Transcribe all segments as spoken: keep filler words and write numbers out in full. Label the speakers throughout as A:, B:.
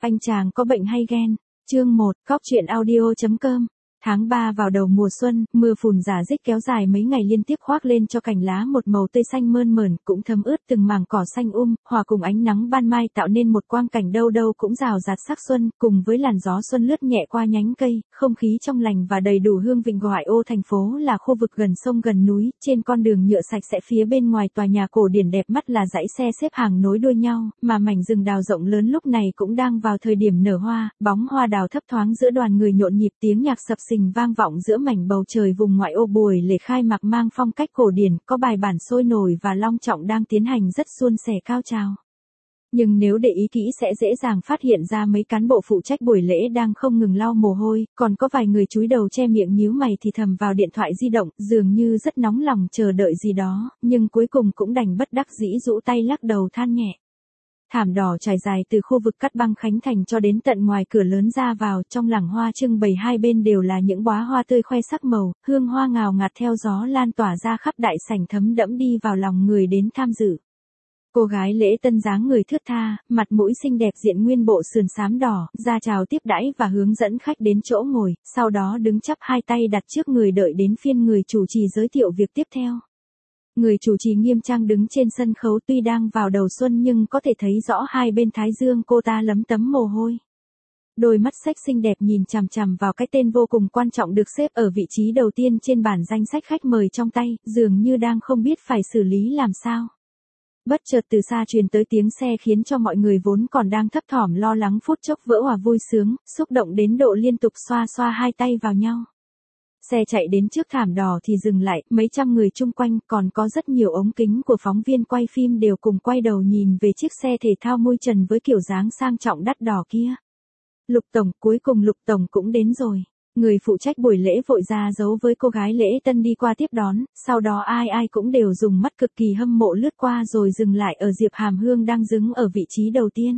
A: Anh chàng có bệnh hay ghen? Chương một, Cóc truyện audio chấm com. Tháng ba vào đầu mùa xuân, mưa phùn rả rích kéo dài mấy ngày liên tiếp khoác lên cho cành lá một màu tươi xanh mơn mởn, cũng thấm ướt từng mảng cỏ xanh um, hòa cùng ánh nắng ban mai tạo nên một quang cảnh đâu đâu cũng rào rạt sắc xuân, cùng với làn gió xuân lướt nhẹ qua nhánh cây, không khí trong lành và đầy đủ hương vị. Ngoại ô thành phố là khu vực gần sông gần núi, trên con đường nhựa sạch sẽ phía bên ngoài tòa nhà cổ điển đẹp mắt là dãy xe xếp hàng nối đuôi nhau, mà mảnh rừng đào rộng lớn lúc này cũng đang vào thời điểm nở hoa, bóng hoa đào thấp thoáng giữa đoàn người nhộn nhịp, tiếng nhạc sập sình vang vọng giữa mảnh bầu trời vùng ngoại ô. Buổi lễ khai mạc mang phong cách cổ điển, có bài bản sôi nổi và long trọng đang tiến hành rất suôn sẻ cao trào. Nhưng nếu để ý kỹ sẽ dễ dàng phát hiện ra mấy cán bộ phụ trách buổi lễ đang không ngừng lau mồ hôi, còn có vài người chúi đầu che miệng nhíu mày thì thầm vào điện thoại di động, dường như rất nóng lòng chờ đợi gì đó, nhưng cuối cùng cũng đành bất đắc dĩ rũ tay lắc đầu than nhẹ. Thảm đỏ trải dài từ khu vực cắt băng Khánh Thành cho đến tận ngoài cửa lớn ra vào, trong làng hoa trưng bày hai bên đều là những đóa hoa tươi khoe sắc màu, hương hoa ngào ngạt theo gió lan tỏa ra khắp đại sảnh, thấm đẫm đi vào lòng người đến tham dự. Cô gái lễ tân dáng người thướt tha, mặt mũi xinh đẹp diện nguyên bộ sườn xám đỏ, ra chào tiếp đãi và hướng dẫn khách đến chỗ ngồi, sau đó đứng chắp hai tay đặt trước người đợi đến phiên người chủ trì giới thiệu việc tiếp theo. Người chủ trì nghiêm trang đứng trên sân khấu, tuy đang vào đầu xuân nhưng có thể thấy rõ hai bên thái dương cô ta lấm tấm mồ hôi. Đôi mắt sách xinh đẹp nhìn chằm chằm vào cái tên vô cùng quan trọng được xếp ở vị trí đầu tiên trên bản danh sách khách mời trong tay, dường như đang không biết phải xử lý làm sao. Bất chợt từ xa truyền tới tiếng xe khiến cho mọi người vốn còn đang thấp thỏm lo lắng phút chốc vỡ hòa vui sướng, xúc động đến độ liên tục xoa xoa hai tay vào nhau. Xe chạy đến trước thảm đỏ thì dừng lại, mấy trăm người chung quanh, còn có rất nhiều ống kính của phóng viên quay phim đều cùng quay đầu nhìn về chiếc xe thể thao mui trần với kiểu dáng sang trọng đắt đỏ kia. Lục Tổng, cuối cùng Lục Tổng cũng đến rồi. Người phụ trách buổi lễ vội ra giấu với cô gái lễ tân đi qua tiếp đón, sau đó ai ai cũng đều dùng mắt cực kỳ hâm mộ lướt qua rồi dừng lại ở Diệp Hàm Hương đang đứng ở vị trí đầu tiên.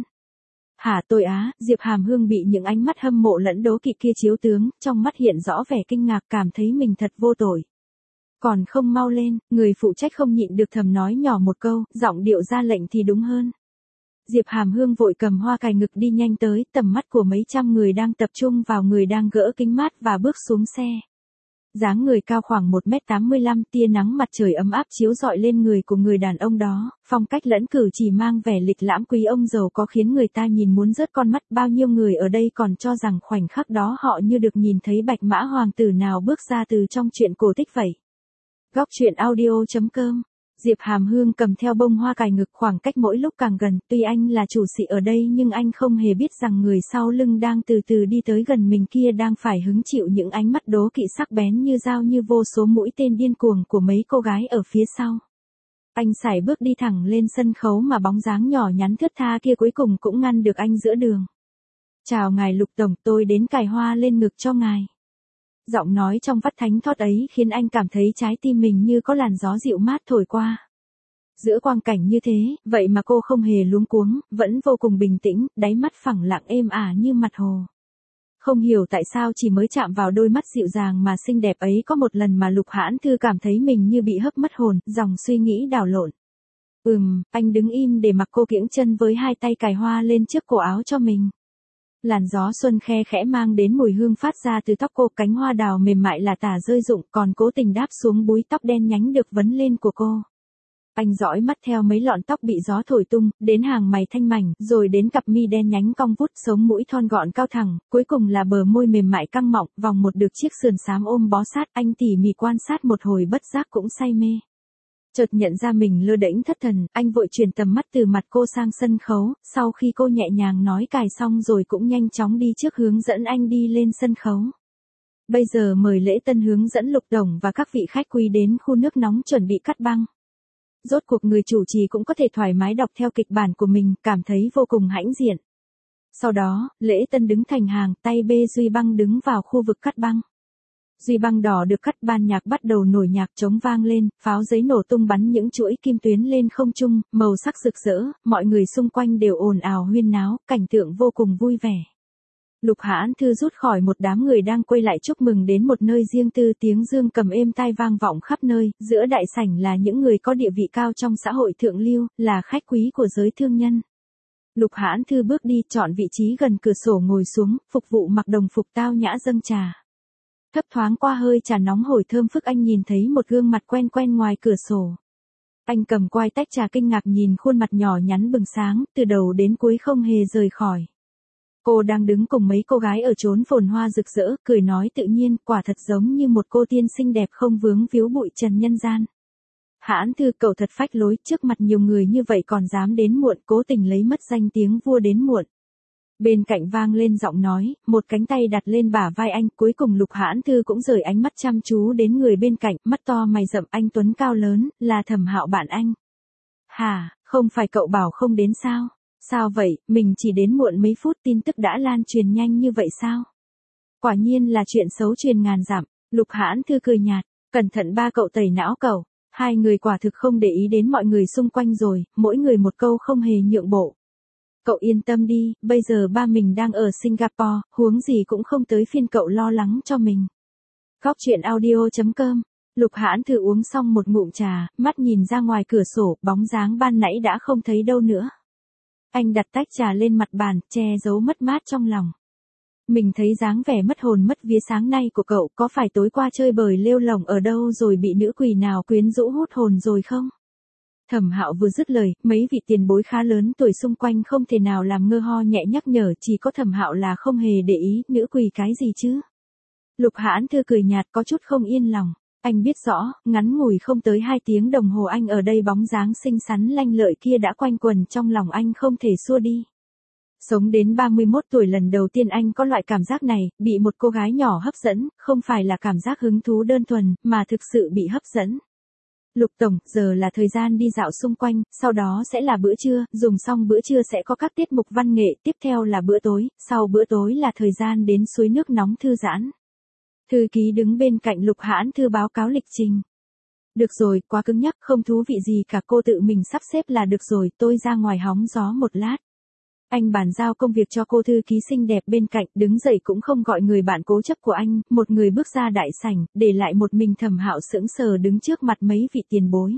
A: Hả tôi á, Diệp Hàm Hương bị những ánh mắt hâm mộ lẫn đố kỵ kia chiếu tướng, trong mắt hiện rõ vẻ kinh ngạc, cảm thấy mình thật vô tội. Còn không mau lên, người phụ trách không nhịn được thầm nói nhỏ một câu, giọng điệu ra lệnh thì đúng hơn. Diệp Hàm Hương vội cầm hoa cài ngực đi nhanh tới, tầm mắt của mấy trăm người đang tập trung vào người đang gỡ kính mát và bước xuống xe. Dáng người cao khoảng một mét tám mươi lăm, tia nắng mặt trời ấm áp chiếu rọi lên người của người đàn ông đó, phong cách lẫn cử chỉ mang vẻ lịch lãm quý ông giàu có khiến người ta nhìn muốn rớt con mắt. Bao nhiêu người ở đây còn cho rằng khoảnh khắc đó họ như được nhìn thấy bạch mã hoàng tử nào bước ra từ trong truyện cổ tích vậy. Góc truyện audio chấm com. Diệp Hàm Hương cầm theo bông hoa cài ngực, khoảng cách mỗi lúc càng gần, tuy anh là chủ sĩ ở đây nhưng anh không hề biết rằng người sau lưng đang từ từ đi tới gần mình kia đang phải hứng chịu những ánh mắt đố kỵ sắc bén như dao, như vô số mũi tên điên cuồng của mấy cô gái ở phía sau. Anh sải bước đi thẳng lên sân khấu mà bóng dáng nhỏ nhắn thướt tha kia cuối cùng cũng ngăn được anh giữa đường. Chào ngài Lục Tổng, tôi đến cài hoa lên ngực cho ngài. Giọng nói trong vắt thánh thót ấy khiến anh cảm thấy trái tim mình như có làn gió dịu mát thổi qua. Giữa quang cảnh như thế, vậy mà cô không hề luống cuống, vẫn vô cùng bình tĩnh, đáy mắt phẳng lặng êm ả như mặt hồ. Không hiểu tại sao chỉ mới chạm vào đôi mắt dịu dàng mà xinh đẹp ấy có một lần mà Lục Hãn Thư cảm thấy mình như bị hấp mất hồn, dòng suy nghĩ đảo lộn. Ừm, anh đứng im để mặc cô kiễng chân với hai tay cài hoa lên trước cổ áo cho mình. Làn gió xuân khe khẽ mang đến mùi hương phát ra từ tóc cô, cánh hoa đào mềm mại là tả rơi rụng, còn cố tình đáp xuống búi tóc đen nhánh được vấn lên của cô. Anh dõi mắt theo mấy lọn tóc bị gió thổi tung, đến hàng mày thanh mảnh, rồi đến cặp mi đen nhánh cong vút, sống mũi thon gọn cao thẳng, cuối cùng là bờ môi mềm mại căng mọng, vòng một được chiếc sườn xám ôm bó sát. Anh tỉ mỉ quan sát một hồi bất giác cũng say mê. Chợt nhận ra mình lơ đễnh thất thần, anh vội chuyển tầm mắt từ mặt cô sang sân khấu, sau khi cô nhẹ nhàng nói cài xong rồi cũng nhanh chóng đi trước hướng dẫn anh đi lên sân khấu. Bây giờ mời lễ tân hướng dẫn Lục Tổng và các vị khách quý đến khu nước nóng chuẩn bị cắt băng. Rốt cuộc người chủ trì cũng có thể thoải mái đọc theo kịch bản của mình, cảm thấy vô cùng hãnh diện. Sau đó, lễ tân đứng thành hàng, tay bê duy băng đứng vào khu vực cắt băng. Duy băng đỏ được cắt, ban nhạc bắt đầu nổi, nhạc trống vang lên, pháo giấy nổ tung bắn những chuỗi kim tuyến lên không trung, màu sắc rực rỡ, mọi người xung quanh đều ồn ào huyên náo, cảnh tượng vô cùng vui vẻ. Lục Hãn Thư rút khỏi một đám người đang quay lại chúc mừng đến một nơi riêng tư, tiếng dương cầm êm tai vang vọng khắp nơi, giữa đại sảnh là những người có địa vị cao trong xã hội thượng lưu, là khách quý của giới thương nhân. Lục Hãn Thư bước đi, chọn vị trí gần cửa sổ ngồi xuống, phục vụ mặc đồng phục tao nhã dâng trà. Thấp thoáng qua hơi trà nóng hổi thơm phức, anh nhìn thấy một gương mặt quen quen ngoài cửa sổ. Anh cầm quai tách trà kinh ngạc nhìn khuôn mặt nhỏ nhắn bừng sáng, từ đầu đến cuối không hề rời khỏi. Cô đang đứng cùng mấy cô gái ở chốn phồn hoa rực rỡ, cười nói tự nhiên, quả thật giống như một cô tiên xinh đẹp không vướng víu bụi trần nhân gian. Hãn Thư, cậu thật phách lối, trước mặt nhiều người như vậy còn dám đến muộn, cố tình lấy mất danh tiếng vua đến muộn. Bên cạnh vang lên giọng nói, một cánh tay đặt lên bả vai anh, cuối cùng Lục Hãn Thư cũng rời ánh mắt chăm chú đến người bên cạnh, mắt to mày rậm, anh tuấn cao lớn, là Thẩm Hạo bạn anh. Hả, không phải cậu bảo không đến sao? Sao vậy, mình chỉ đến muộn mấy phút tin tức đã lan truyền nhanh như vậy sao? Quả nhiên là chuyện xấu truyền ngàn dặm. Lục Hãn Thư cười nhạt, cẩn thận ba cậu tẩy não cậu. Hai người quả thực không để ý đến mọi người xung quanh rồi, mỗi người một câu không hề nhượng bộ. Cậu yên tâm đi, bây giờ ba mình đang ở Singapore, huống gì cũng không tới phiên cậu lo lắng cho mình. Góc truyện audio chấm com. Lục Hãn Thư uống xong một ngụm trà, mắt nhìn ra ngoài cửa sổ, bóng dáng ban nãy đã không thấy đâu nữa. Anh đặt tách trà lên mặt bàn, che giấu mất mát trong lòng. Mình thấy dáng vẻ mất hồn mất vía sáng nay của cậu, có phải tối qua chơi bời lêu lổng ở đâu rồi bị nữ quỷ nào quyến rũ hút hồn rồi không? Thẩm Hạo vừa dứt lời, mấy vị tiền bối khá lớn tuổi xung quanh không thể nào làm ngơ ho nhẹ nhắc nhở, chỉ có Thẩm Hạo là không hề để ý, nữ quỷ cái gì chứ? Lục Hãn Thư cười nhạt, có chút không yên lòng. Anh biết rõ, ngắn ngủi không tới hai tiếng đồng hồ anh ở đây, bóng dáng xinh xắn lanh lợi kia đã quanh quần trong lòng anh không thể xua đi. Sống đến ba mươi mốt tuổi lần đầu tiên anh có loại cảm giác này, bị một cô gái nhỏ hấp dẫn, không phải là cảm giác hứng thú đơn thuần, mà thực sự bị hấp dẫn. Lục Tổng, giờ là thời gian đi dạo xung quanh, sau đó sẽ là bữa trưa, dùng xong bữa trưa sẽ có các tiết mục văn nghệ, tiếp theo là bữa tối, sau bữa tối là thời gian đến suối nước nóng thư giãn. Thư ký đứng bên cạnh Lục Hãn Thư báo cáo lịch trình. Được rồi, quá cứng nhắc, không thú vị gì cả, cô tự mình sắp xếp là được rồi, tôi ra ngoài hóng gió một lát. Anh bàn giao công việc cho cô thư ký xinh đẹp bên cạnh, đứng dậy cũng không gọi người bạn cố chấp của anh, một người bước ra đại sảnh, để lại một mình Thẩm Hạo sững sờ đứng trước mặt mấy vị tiền bối.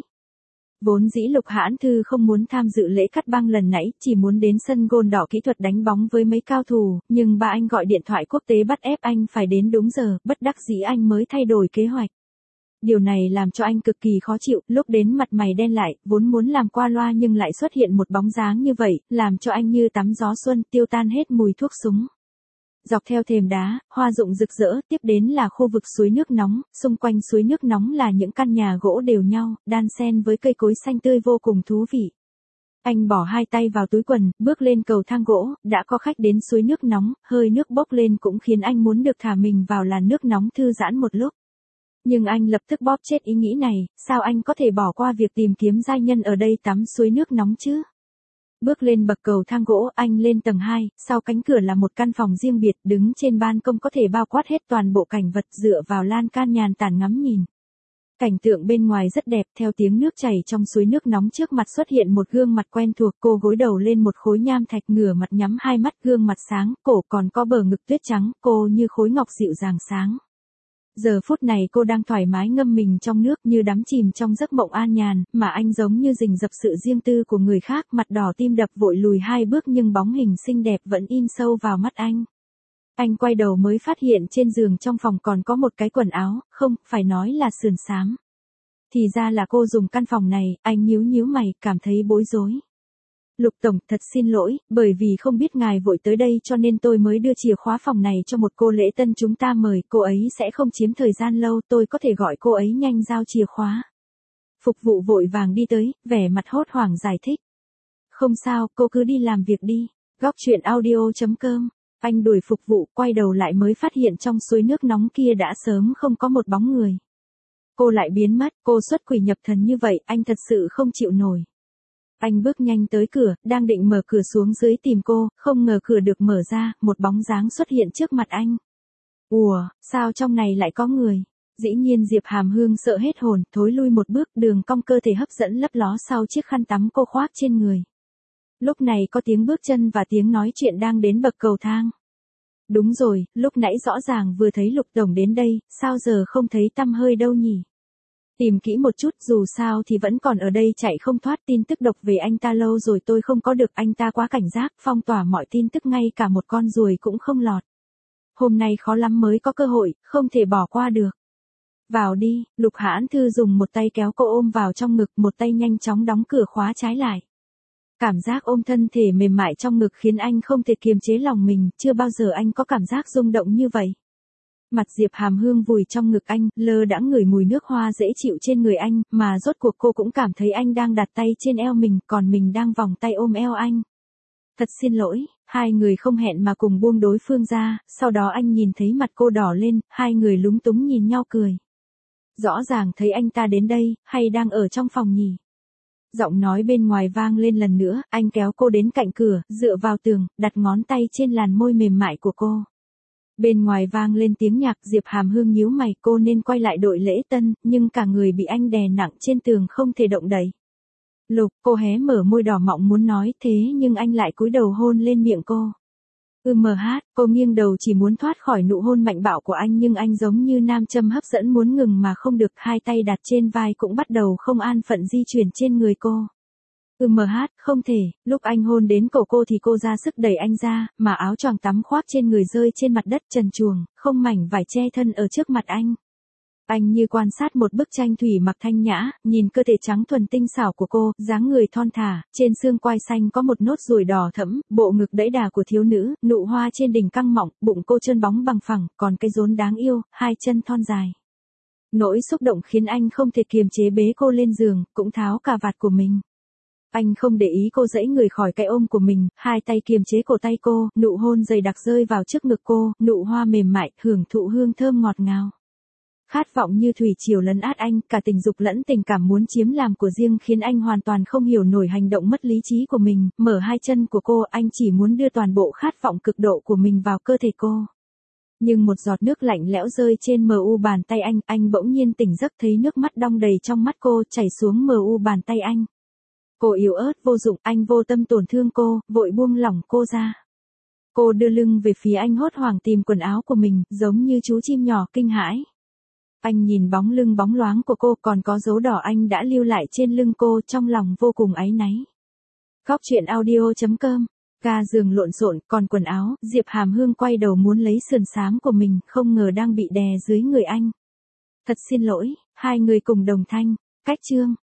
A: Vốn dĩ Lục Hãn Thư không muốn tham dự lễ cắt băng lần nãy, chỉ muốn đến sân gôn đỏ kỹ thuật đánh bóng với mấy cao thủ, nhưng ba anh gọi điện thoại quốc tế bắt ép anh phải đến đúng giờ, bất đắc dĩ anh mới thay đổi kế hoạch. Điều này làm cho anh cực kỳ khó chịu, lúc đến mặt mày đen lại, vốn muốn làm qua loa nhưng lại xuất hiện một bóng dáng như vậy, làm cho anh như tắm gió xuân, tiêu tan hết mùi thuốc súng. Dọc theo thềm đá, hoa rụng rực rỡ, tiếp đến là khu vực suối nước nóng, xung quanh suối nước nóng là những căn nhà gỗ đều nhau, đan xen với cây cối xanh tươi vô cùng thú vị. Anh bỏ hai tay vào túi quần, bước lên cầu thang gỗ, đã có khách đến suối nước nóng, hơi nước bốc lên cũng khiến anh muốn được thả mình vào làn nước nóng thư giãn một lúc. Nhưng anh lập tức bóp chết ý nghĩ này, sao anh có thể bỏ qua việc tìm kiếm giai nhân ở đây tắm suối nước nóng chứ? Bước lên bậc cầu thang gỗ, anh lên tầng hai, sau cánh cửa là một căn phòng riêng biệt, đứng trên ban công có thể bao quát hết toàn bộ cảnh vật, dựa vào lan can nhàn tản ngắm nhìn. Cảnh tượng bên ngoài rất đẹp, theo tiếng nước chảy trong suối nước nóng trước mặt xuất hiện một gương mặt quen thuộc, cô gối đầu lên một khối nham thạch, ngửa mặt nhắm hai mắt, gương mặt sáng, cổ còn có bờ ngực tuyết trắng, cô như khối ngọc dịu dàng sáng. Giờ phút này cô đang thoải mái ngâm mình trong nước như đắm chìm trong giấc mộng an nhàn, mà anh giống như rình rập sự riêng tư của người khác, mặt đỏ tim đập vội lùi hai bước nhưng bóng hình xinh đẹp vẫn in sâu vào mắt anh. Anh quay đầu mới phát hiện trên giường trong phòng còn có một cái quần áo, không, phải nói là sườn xám. Thì ra là cô dùng căn phòng này, anh nhíu nhíu mày, cảm thấy bối rối. Lục Tổng, thật xin lỗi, bởi vì không biết ngài vội tới đây cho nên tôi mới đưa chìa khóa phòng này cho một cô lễ tân chúng ta mời, cô ấy sẽ không chiếm thời gian lâu, tôi có thể gọi cô ấy nhanh giao chìa khóa. Phục vụ vội vàng đi tới, vẻ mặt hốt hoảng giải thích. Không sao, cô cứ đi làm việc đi. Góc truyện audio chấm com. Anh đuổi phục vụ, quay đầu lại mới phát hiện trong suối nước nóng kia đã sớm không có một bóng người. Cô lại biến mất, cô xuất quỷ nhập thần như vậy, anh thật sự không chịu nổi. Anh bước nhanh tới cửa, đang định mở cửa xuống dưới tìm cô, không ngờ cửa được mở ra, một bóng dáng xuất hiện trước mặt anh. Ủa, sao trong này lại có người? Dĩ nhiên Diệp Hàm Hương sợ hết hồn, thối lui một bước, đường cong cơ thể hấp dẫn lấp ló sau chiếc khăn tắm cô khoác trên người. Lúc này có tiếng bước chân và tiếng nói chuyện đang đến bậc cầu thang. Đúng rồi, lúc nãy rõ ràng vừa thấy Lục Tổng đến đây, sao giờ không thấy tăm hơi đâu nhỉ? Tìm kỹ một chút, dù sao thì vẫn còn ở đây chạy không thoát, tin tức độc về anh ta lâu rồi tôi không có được, anh ta quá cảnh giác, phong tỏa mọi tin tức, ngay cả một con ruồi cũng không lọt. Hôm nay khó lắm mới có cơ hội, không thể bỏ qua được. Vào đi, Lục Hãn Thư dùng một tay kéo cô ôm vào trong ngực, một tay nhanh chóng đóng cửa khóa trái lại. Cảm giác ôm thân thể mềm mại trong ngực khiến anh không thể kiềm chế lòng mình, chưa bao giờ anh có cảm giác rung động như vậy. Mặt Diệp Hàm Hương vùi trong ngực anh, lơ đãng ngửi mùi nước hoa dễ chịu trên người anh, mà rốt cuộc cô cũng cảm thấy anh đang đặt tay trên eo mình, còn mình đang vòng tay ôm eo anh. Thật xin lỗi, hai người không hẹn mà cùng buông đối phương ra, sau đó anh nhìn thấy mặt cô đỏ lên, hai người lúng túng nhìn nhau cười. Rõ ràng thấy anh ta đến đây, hay đang ở trong phòng nhỉ? Giọng nói bên ngoài vang lên lần nữa, anh kéo cô đến cạnh cửa, dựa vào tường, đặt ngón tay trên làn môi mềm mại của cô. Bên ngoài vang lên tiếng nhạc, Diệp Hàm Hương nhíu mày, cô nên quay lại đội lễ tân, nhưng cả người bị anh đè nặng trên tường không thể động đậy. Lục, cô hé mở môi đỏ mọng muốn nói thế nhưng anh lại cúi đầu hôn lên miệng cô. Ừm hát, cô nghiêng đầu chỉ muốn thoát khỏi nụ hôn mạnh bạo của anh nhưng anh giống như nam châm hấp dẫn muốn ngừng mà không được, hai tay đặt trên vai cũng bắt đầu không an phận di chuyển trên người cô. Ừm hát, không thể, lúc anh hôn đến cổ cô thì cô ra sức đẩy anh ra, mà áo choàng tắm khoác trên người rơi trên mặt đất trần truồng, không mảnh vải che thân ở trước mặt anh. Anh như quan sát một bức tranh thủy mặc thanh nhã, nhìn cơ thể trắng thuần tinh xảo của cô, dáng người thon thả, trên xương quai xanh có một nốt ruồi đỏ thẫm, bộ ngực đẫy đà của thiếu nữ, nụ hoa trên đỉnh căng mọng, bụng cô trơn bóng bằng phẳng, còn cái rốn đáng yêu, hai chân thon dài. Nỗi xúc động khiến anh không thể kiềm chế bế cô lên giường, cũng tháo cà vạt của mình. Anh không để ý cô giãy người khỏi cái ôm của mình, hai tay kiềm chế cổ tay cô, nụ hôn dày đặc rơi vào trước ngực cô, nụ hoa mềm mại, hưởng thụ hương thơm ngọt ngào. Khát vọng như thủy triều lấn át anh, cả tình dục lẫn tình cảm muốn chiếm làm của riêng khiến anh hoàn toàn không hiểu nổi hành động mất lý trí của mình, mở hai chân của cô, anh chỉ muốn đưa toàn bộ khát vọng cực độ của mình vào cơ thể cô. Nhưng một giọt nước lạnh lẽo rơi trên mờ u bàn tay anh, anh bỗng nhiên tỉnh giấc thấy nước mắt đong đầy trong mắt cô, chảy xuống mờ u bàn tay anh. Cô yếu ớt vô dụng, anh vô tâm tổn thương cô, vội buông lỏng cô ra. Cô đưa lưng về phía anh hốt hoảng tìm quần áo của mình, giống như chú chim nhỏ kinh hãi. Anh nhìn bóng lưng bóng loáng của cô, còn có dấu đỏ anh đã lưu lại trên lưng cô, trong lòng vô cùng áy náy. Góc truyện audio chấm com, ga giường lộn xộn, còn quần áo, Diệp Hàm Hương quay đầu muốn lấy sườn xám của mình, không ngờ đang bị đè dưới người anh. Thật xin lỗi, hai người cùng đồng thanh, cách chương.